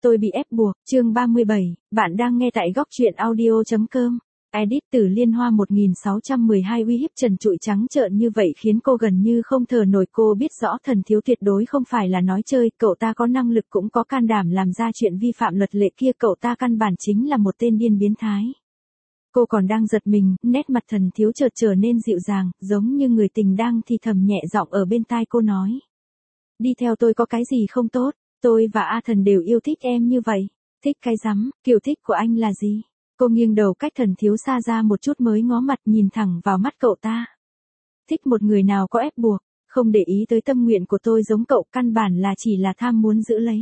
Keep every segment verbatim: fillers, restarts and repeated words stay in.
Tôi bị ép buộc, chương ba mươi bảy, bạn đang nghe tại góc truyện audio.com. Edit từ Liên Hoa một nghìn sáu trăm mười hai uy hiếp trần trụi trắng trợn như vậy khiến cô gần như không thở nổi. Cô biết rõ Thần Thiếu tuyệt đối không phải là nói chơi, cậu ta có năng lực cũng có can đảm làm ra chuyện vi phạm luật lệ kia, cậu ta căn bản chính là một tên điên biến thái. Cô còn đang giật mình, nét mặt Thần Thiếu chợt trở nên dịu dàng, giống như người tình đang thì thầm nhẹ giọng ở bên tai cô nói. Đi theo tôi có cái gì không tốt? Tôi và A Thần đều yêu thích em như vậy. Thích cái rắm, kiểu thích của anh là gì? Cô nghiêng đầu cách Thần Thiếu xa ra một chút mới ngó mặt nhìn thẳng vào mắt cậu ta. Thích một người nào có ép buộc, không để ý tới tâm nguyện của tôi giống cậu, căn bản là chỉ là tham muốn giữ lấy.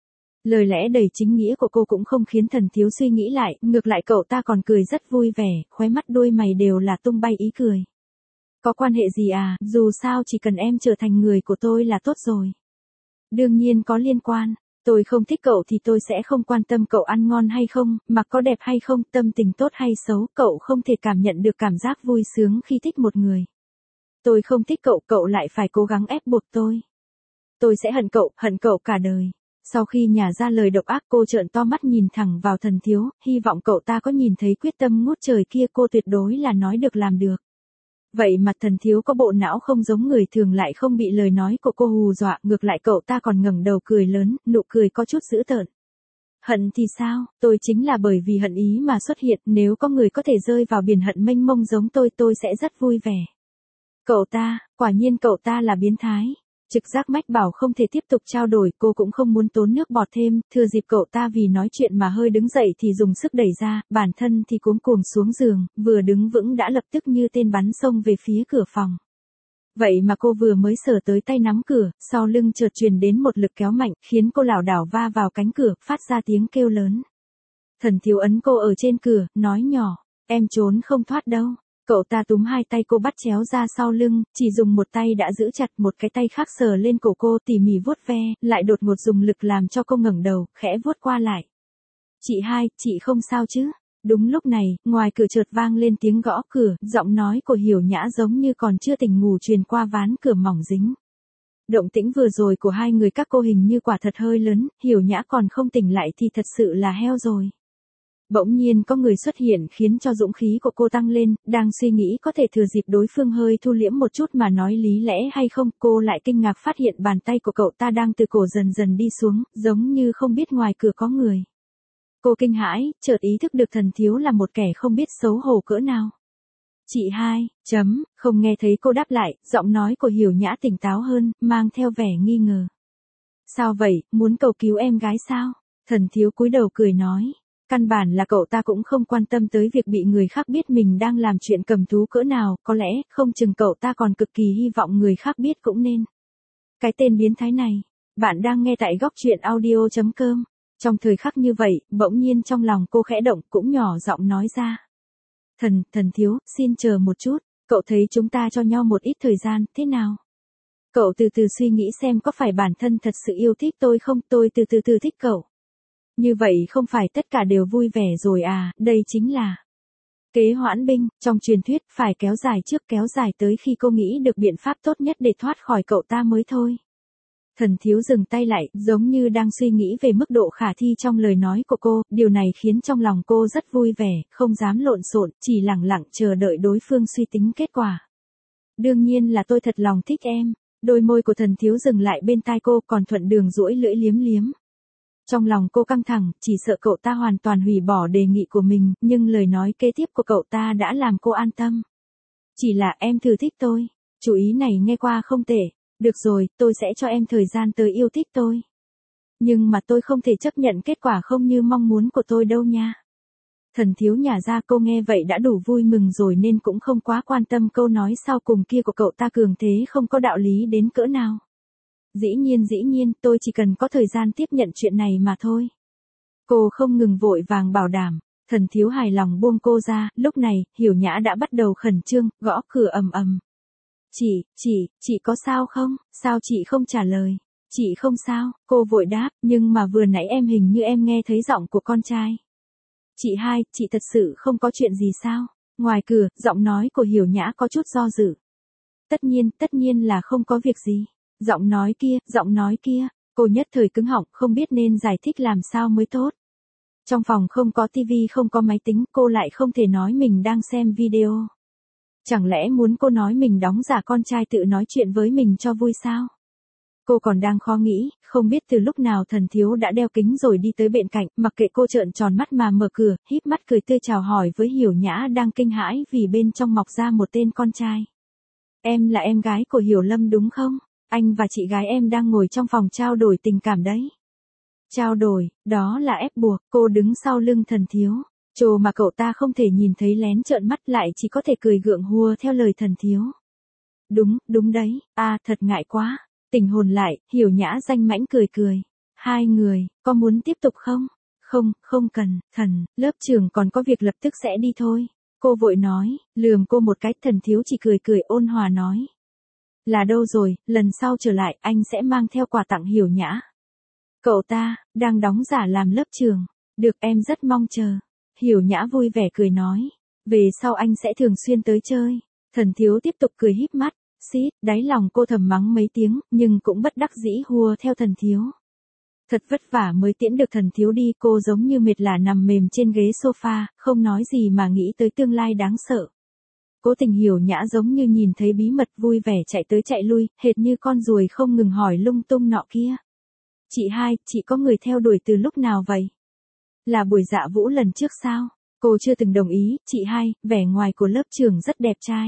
Lời lẽ đầy chính nghĩa của cô cũng không khiến Thần Thiếu suy nghĩ lại, ngược lại cậu ta còn cười rất vui vẻ, khóe mắt đôi mày đều là tung bay ý cười. Có quan hệ gì à, dù sao chỉ cần em trở thành người của tôi là tốt rồi. Đương nhiên có liên quan, tôi không thích cậu thì tôi sẽ không quan tâm cậu ăn ngon hay không, mặc có đẹp hay không, tâm tình tốt hay xấu, cậu không thể cảm nhận được cảm giác vui sướng khi thích một người. Tôi không thích cậu, cậu lại phải cố gắng ép buộc tôi. Tôi sẽ hận cậu, hận cậu cả đời. Sau khi nhả ra lời độc ác, cô trợn to mắt nhìn thẳng vào Thần Thiếu, hy vọng cậu ta có nhìn thấy quyết tâm ngút trời kia, cô tuyệt đối là nói được làm được. Vậy mà Thần Thiếu có bộ não không giống người thường, lại không bị lời nói của cô hù dọa, ngược lại cậu ta còn ngẩng đầu cười lớn, nụ cười có chút dữ tợn. Hận thì sao, tôi chính là bởi vì hận ý mà xuất hiện, nếu có người có thể rơi vào biển hận mênh mông giống tôi, tôi sẽ rất vui vẻ. Cậu ta, quả nhiên cậu ta là biến thái. Trực giác mách bảo không thể tiếp tục trao đổi, cô cũng không muốn tốn nước bọt thêm, thừa dịp cậu ta vì nói chuyện mà hơi đứng dậy thì dùng sức đẩy ra, bản thân thì cuống cuồng xuống giường, vừa đứng vững đã lập tức như tên bắn xông về phía cửa phòng. Vậy mà cô vừa mới sờ tới tay nắm cửa, sau lưng chợt truyền đến một lực kéo mạnh, khiến cô lảo đảo va vào cánh cửa, phát ra tiếng kêu lớn. Thần Thiếu ấn cô ở trên cửa, nói nhỏ, em trốn không thoát đâu. Cậu ta túm hai tay cô bắt chéo ra sau lưng, chỉ dùng một tay đã giữ chặt, một cái tay khác sờ lên cổ cô tỉ mỉ vuốt ve, lại đột ngột dùng lực làm cho cô ngẩng đầu, khẽ vuốt qua lại. Chị hai, chị không sao chứ? Đúng lúc này, ngoài cửa chợt vang lên tiếng gõ cửa, giọng nói của Hiểu Nhã giống như còn chưa tỉnh ngủ truyền qua ván cửa mỏng dính. Động tĩnh vừa rồi của hai người các cô hình như quả thật hơi lớn, Hiểu Nhã còn không tỉnh lại thì thật sự là heo rồi. Bỗng nhiên có người xuất hiện khiến cho dũng khí của cô tăng lên, đang suy nghĩ có thể thừa dịp đối phương hơi thu liễm một chút mà nói lý lẽ hay không, cô lại kinh ngạc phát hiện bàn tay của cậu ta đang từ cổ dần dần đi xuống, giống như không biết ngoài cửa có người. Cô kinh hãi, chợt ý thức được Thần Thiếu là một kẻ không biết xấu hổ cỡ nào. Chị hai, chấm, không nghe thấy cô đáp lại, giọng nói của Hiểu Nhã tỉnh táo hơn, mang theo vẻ nghi ngờ. Sao vậy, muốn cầu cứu em gái sao? Thần Thiếu cúi đầu cười nói. Căn bản là cậu ta cũng không quan tâm tới việc bị người khác biết mình đang làm chuyện cầm thú cỡ nào, có lẽ, không chừng cậu ta còn cực kỳ hy vọng người khác biết cũng nên. Cái tên biến thái này, bạn đang nghe tại góc truyện audio.com. Trong thời khắc như vậy, bỗng nhiên trong lòng cô khẽ động, cũng nhỏ giọng nói ra. Thần, Thần Thiếu, xin chờ một chút, cậu thấy chúng ta cho nhau một ít thời gian, thế nào? Cậu từ từ suy nghĩ xem có phải bản thân thật sự yêu thích tôi không, tôi từ từ từ thích cậu. Như vậy không phải tất cả đều vui vẻ rồi à, đây chính là kế hoãn binh, trong truyền thuyết, phải kéo dài trước kéo dài tới khi cô nghĩ được biện pháp tốt nhất để thoát khỏi cậu ta mới thôi. Thần Thiếu dừng tay lại, giống như đang suy nghĩ về mức độ khả thi trong lời nói của cô, điều này khiến trong lòng cô rất vui vẻ, không dám lộn xộn, chỉ lẳng lặng chờ đợi đối phương suy tính kết quả. Đương nhiên là tôi thật lòng thích em, đôi môi của Thần Thiếu dừng lại bên tai cô, còn thuận đường duỗi lưỡi liếm liếm. Trong lòng cô căng thẳng, chỉ sợ cậu ta hoàn toàn hủy bỏ đề nghị của mình, nhưng lời nói kế tiếp của cậu ta đã làm cô an tâm. Chỉ là em thử thích tôi, chủ ý này nghe qua không tệ, được rồi, tôi sẽ cho em thời gian tới yêu thích tôi. Nhưng mà tôi không thể chấp nhận kết quả không như mong muốn của tôi đâu nha. Thần Thiếu nhả ra, cô nghe vậy đã đủ vui mừng rồi nên cũng không quá quan tâm câu nói sau cùng kia của cậu ta cường thế không có đạo lý đến cỡ nào. Dĩ nhiên dĩ nhiên, tôi chỉ cần có thời gian tiếp nhận chuyện này mà thôi. Cô không ngừng vội vàng bảo đảm, Thần Thiếu hài lòng buông cô ra, lúc này, Hiểu Nhã đã bắt đầu khẩn trương, gõ cửa ầm ầm. Chị, chị, chị có sao không, sao chị không trả lời, chị không sao, cô vội đáp, nhưng mà vừa nãy em hình như em nghe thấy giọng của con trai. Chị hai, chị thật sự không có chuyện gì sao, ngoài cửa, giọng nói của Hiểu Nhã có chút do dự. Tất nhiên, tất nhiên là không có việc gì. Giọng nói kia, giọng nói kia, Cô nhất thời cứng họng, không biết nên giải thích làm sao mới tốt. Trong phòng không có tivi, không có máy tính, cô lại không thể nói mình đang xem video. Chẳng lẽ muốn cô nói mình đóng giả con trai tự nói chuyện với mình cho vui sao? Cô còn đang khó nghĩ, không biết từ lúc nào Thần Thiếu đã đeo kính rồi đi tới bên cạnh, mặc kệ cô trợn tròn mắt mà mở cửa, híp mắt cười tươi chào hỏi với Hiểu Nhã đang kinh hãi vì bên trong mọc ra một tên con trai. Em là em gái của Hiểu Lâm đúng không? Anh và chị gái em đang ngồi trong phòng trao đổi tình cảm đấy. Trao đổi, đó là ép buộc, cô đứng sau lưng Thần Thiếu. Trồ mà cậu ta không thể nhìn thấy lén trợn mắt lại chỉ có thể cười gượng hùa theo lời Thần Thiếu. Đúng, đúng đấy, à thật ngại quá. Tỉnh hồn lại, Hiểu Nhã danh mãnh cười cười. Hai người, có muốn tiếp tục không? Không, không cần, thần, lớp trưởng còn có việc lập tức sẽ đi thôi. Cô vội nói, lườm cô một cái, Thần Thiếu chỉ cười cười ôn hòa nói. Là đâu rồi, lần sau trở lại anh sẽ mang theo quà tặng Hiểu Nhã. Cậu ta, đang đóng giả làm lớp trưởng. Được em rất mong chờ. Hiểu Nhã vui vẻ cười nói. Về sau anh sẽ thường xuyên tới chơi. Thần Thiếu tiếp tục cười híp mắt. Xít, đáy lòng cô thầm mắng mấy tiếng, nhưng cũng bất đắc dĩ hùa theo Thần Thiếu. Thật vất vả mới tiễn được Thần Thiếu đi, cô giống như mệt lả nằm mềm trên ghế sofa, không nói gì mà nghĩ tới tương lai đáng sợ. Cố Tình Hiểu Nhã giống như nhìn thấy bí mật vui vẻ chạy tới chạy lui, hệt như con ruồi không ngừng hỏi lung tung nọ kia. Chị hai, chị có người theo đuổi từ lúc nào vậy? Là buổi dạ vũ lần trước sao? Cô chưa từng đồng ý, chị hai, vẻ ngoài của lớp trưởng rất đẹp trai.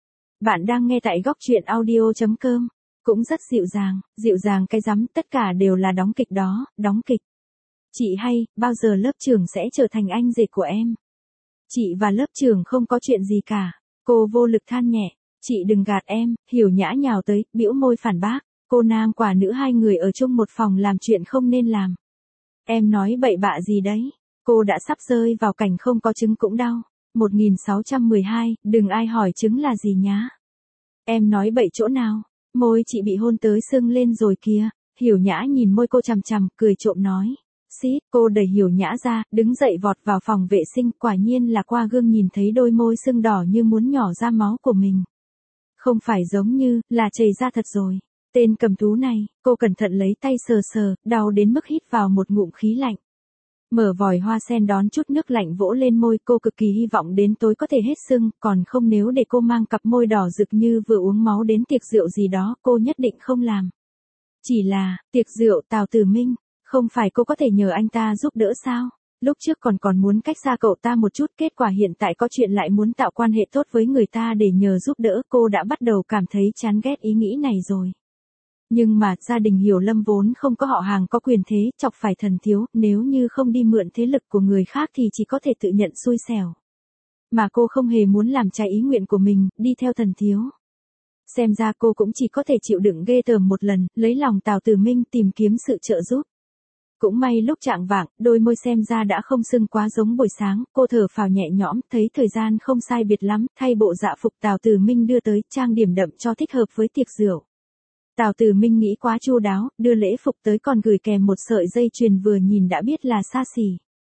Bạn đang nghe tại góc truyện audio chấm com. Cũng rất dịu dàng, dịu dàng cái rắm, tất cả đều là đóng kịch đó, đóng kịch. Chị hay, bao giờ lớp trưởng sẽ trở thành anh rể của em? Chị và lớp trưởng không có chuyện gì cả. Cô vô lực than nhẹ, chị đừng gạt em, Hiểu Nhã nhào tới, bĩu môi phản bác. Cô nam quả nữ hai người ở chung một phòng làm chuyện không nên làm. Em nói bậy bạ gì đấy? Cô đã sắp rơi vào cảnh không có trứng cũng đau. một nghìn sáu trăm mười hai, đừng ai hỏi trứng là gì nhá. Em nói bậy chỗ nào? Môi chị bị hôn tới sưng lên rồi kìa. Hiểu Nhã nhìn môi cô chằm chằm, cười trộm nói. Xít, cô đẩy Hiểu Nhã ra, đứng dậy vọt vào phòng vệ sinh, quả nhiên là qua gương nhìn thấy đôi môi sưng đỏ như muốn nhỏ ra máu của mình. Không phải giống như, là chảy ra thật rồi. Tên cầm thú này, cô cẩn thận lấy tay sờ sờ, đau đến mức hít vào một ngụm khí lạnh. Mở vòi hoa sen đón chút nước lạnh vỗ lên môi, cô cực kỳ hy vọng đến tối có thể hết sưng, còn không nếu để cô mang cặp môi đỏ rực như vừa uống máu đến tiệc rượu gì đó, cô nhất định không làm. Chỉ là, tiệc rượu Tào Tử Minh, không phải cô có thể nhờ anh ta giúp đỡ sao? Lúc trước còn còn muốn cách xa cậu ta một chút, kết quả hiện tại có chuyện lại muốn tạo quan hệ tốt với người ta để nhờ giúp đỡ, cô đã bắt đầu cảm thấy chán ghét ý nghĩ này rồi. Nhưng mà, gia đình Hiểu Lâm vốn không có họ hàng có quyền thế, chọc phải Thần Thiếu, nếu như không đi mượn thế lực của người khác thì chỉ có thể tự nhận xui xẻo. Mà cô không hề muốn làm trái ý nguyện của mình, đi theo Thần Thiếu. Xem ra cô cũng chỉ có thể chịu đựng ghê tởm một lần, lấy lòng Tào Tử Minh tìm kiếm sự trợ giúp. Cũng may lúc chạng vạng, đôi môi xem ra đã không sưng quá giống buổi sáng, cô thở phào nhẹ nhõm, thấy thời gian không sai biệt lắm, thay bộ dạ phục Tào Tử Minh đưa tới, trang điểm đậm cho thích hợp với tiệc rượu. Tào Tử Minh nghĩ quá chu đáo, đưa lễ phục tới còn gửi kèm một sợi dây chuyền vừa nhìn đã biết là xa xỉ.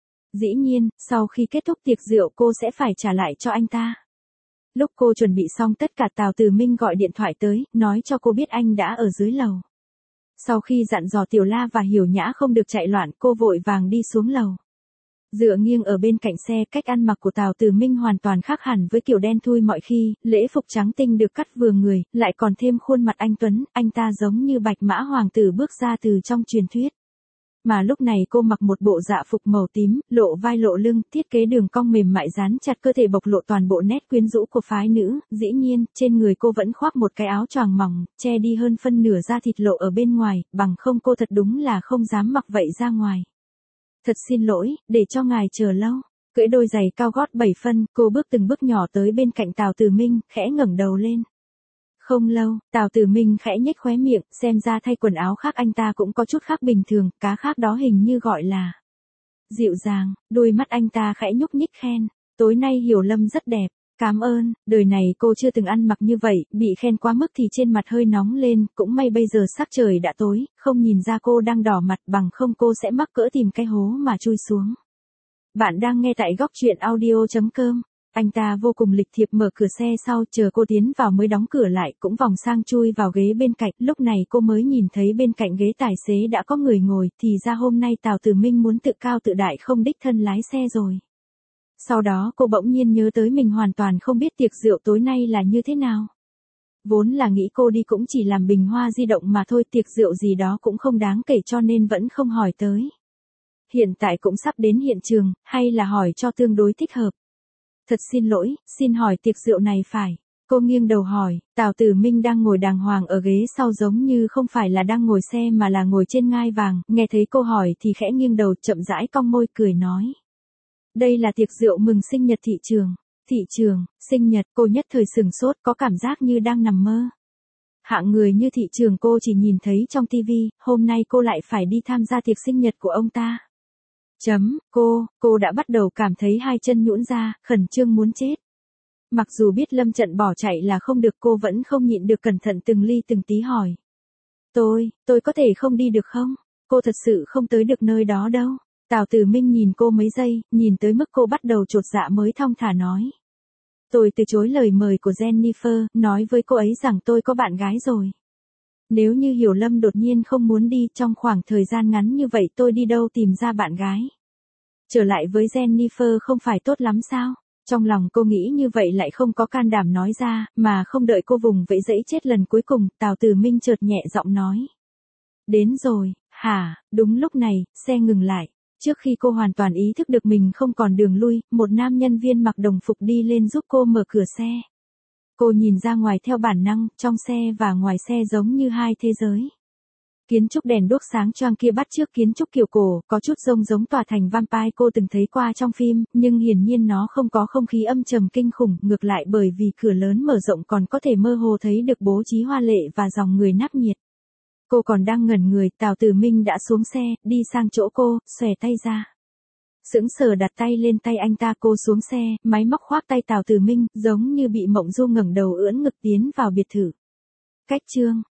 Dĩ nhiên, sau khi kết thúc tiệc rượu cô sẽ phải trả lại cho anh ta. Lúc cô chuẩn bị xong tất cả, Tào Tử Minh gọi điện thoại tới, nói cho cô biết anh đã ở dưới lầu. Sau khi dặn dò Tiểu La và Hiểu Nhã không được chạy loạn, cô vội vàng đi xuống lầu. Dựa nghiêng ở bên cạnh xe, cách ăn mặc của Tào Tử Minh hoàn toàn khác hẳn với kiểu đen thui mọi khi, lễ phục trắng tinh được cắt vừa người, lại còn thêm khuôn mặt anh tuấn, anh ta giống như bạch mã hoàng tử bước ra từ trong truyền thuyết. Mà lúc này cô mặc một bộ dạ phục màu tím, lộ vai lộ lưng, thiết kế đường cong mềm mại dán chặt cơ thể bộc lộ toàn bộ nét quyến rũ của phái nữ, dĩ nhiên, trên người cô vẫn khoác một cái áo choàng mỏng, che đi hơn phân nửa da thịt lộ ở bên ngoài, bằng không cô thật đúng là không dám mặc vậy ra ngoài. Thật xin lỗi, để cho ngài chờ lâu. Cưỡi đôi giày cao gót bảy phân, cô bước từng bước nhỏ tới bên cạnh Tào Tử Minh, khẽ ngẩng đầu lên. Không lâu, Tào Tử Minh khẽ nhếch khóe miệng, xem ra thay quần áo khác anh ta cũng có chút khác bình thường, cá khác đó hình như gọi là dịu dàng, đôi mắt anh ta khẽ nhúc nhích khen, tối nay Hiểu Lâm rất đẹp, cảm ơn, đời này cô chưa từng ăn mặc như vậy, bị khen quá mức thì trên mặt hơi nóng lên, cũng may bây giờ sắc trời đã tối, không nhìn ra cô đang đỏ mặt, bằng không cô sẽ mắc cỡ tìm cái hố mà chui xuống. Bạn đang nghe tại góc truyện audio chấm com. Anh ta vô cùng lịch thiệp mở cửa xe sau, chờ cô tiến vào mới đóng cửa lại, cũng vòng sang chui vào ghế bên cạnh. Lúc này cô mới nhìn thấy bên cạnh ghế tài xế đã có người ngồi, thì ra hôm nay Tào Tử Minh muốn tự cao tự đại không đích thân lái xe rồi. Sau đó cô bỗng nhiên nhớ tới mình hoàn toàn không biết tiệc rượu tối nay là như thế nào. Vốn là nghĩ cô đi cũng chỉ làm bình hoa di động mà thôi, tiệc rượu gì đó cũng không đáng kể cho nên vẫn không hỏi tới. Hiện tại cũng sắp đến hiện trường, hay là hỏi cho tương đối thích hợp. Thật xin lỗi, xin hỏi tiệc rượu này phải. Cô nghiêng đầu hỏi, Tào Tử Minh đang ngồi đàng hoàng ở ghế sau giống như không phải là đang ngồi xe mà là ngồi trên ngai vàng, nghe thấy cô hỏi thì khẽ nghiêng đầu chậm rãi cong môi cười nói. Đây là tiệc rượu mừng sinh nhật thị trường. Thị trường, sinh nhật, cô nhất thời sừng sốt, có cảm giác như đang nằm mơ. Hạng người như thị trường cô chỉ nhìn thấy trong tivi, hôm nay cô lại phải đi tham gia tiệc sinh nhật của ông ta. Chấm, cô, cô đã bắt đầu cảm thấy hai chân nhũn ra, khẩn trương muốn chết. Mặc dù biết Lâm Trận bỏ chạy là không được, cô vẫn không nhịn được cẩn thận từng ly từng tí hỏi. Tôi, tôi có thể không đi được không? Cô thật sự không tới được nơi đó đâu. Tào Tử Minh nhìn cô mấy giây, nhìn tới mức cô bắt đầu chột dạ mới thong thả nói. Tôi từ chối lời mời của Jennifer, nói với cô ấy rằng tôi có bạn gái rồi. Nếu như Hiểu Lâm đột nhiên không muốn đi trong khoảng thời gian ngắn như vậy tôi đi đâu tìm ra bạn gái. Trở lại với Jennifer không phải tốt lắm sao? Trong lòng cô nghĩ như vậy lại không có can đảm nói ra, mà không đợi cô vùng vẫy dẫy chết lần cuối cùng, Tào Tử Minh chợt nhẹ giọng nói. Đến rồi, hả, đúng lúc này, xe ngừng lại. Trước khi cô hoàn toàn ý thức được mình không còn đường lui, một nam nhân viên mặc đồng phục đi lên giúp cô mở cửa xe. Cô nhìn ra ngoài theo bản năng, trong xe và ngoài xe giống như hai thế giới. Kiến trúc đèn đuốc sáng choang kia bắt chước kiến trúc kiểu cổ, có chút rông giống tòa thành vampire cô từng thấy qua trong phim, nhưng hiển nhiên nó không có không khí âm trầm kinh khủng, ngược lại bởi vì cửa lớn mở rộng còn có thể mơ hồ thấy được bố trí hoa lệ và dòng người náo nhiệt. Cô còn đang ngẩn người, Tào Tử Minh đã xuống xe, đi sang chỗ cô, xòe tay ra. Sững sờ đặt tay lên tay anh ta, cô xuống xe, máy móc khoác tay Tào Tử Minh, giống như bị mộng du ngẩng đầu ưỡn ngực tiến vào biệt thự. Cách chương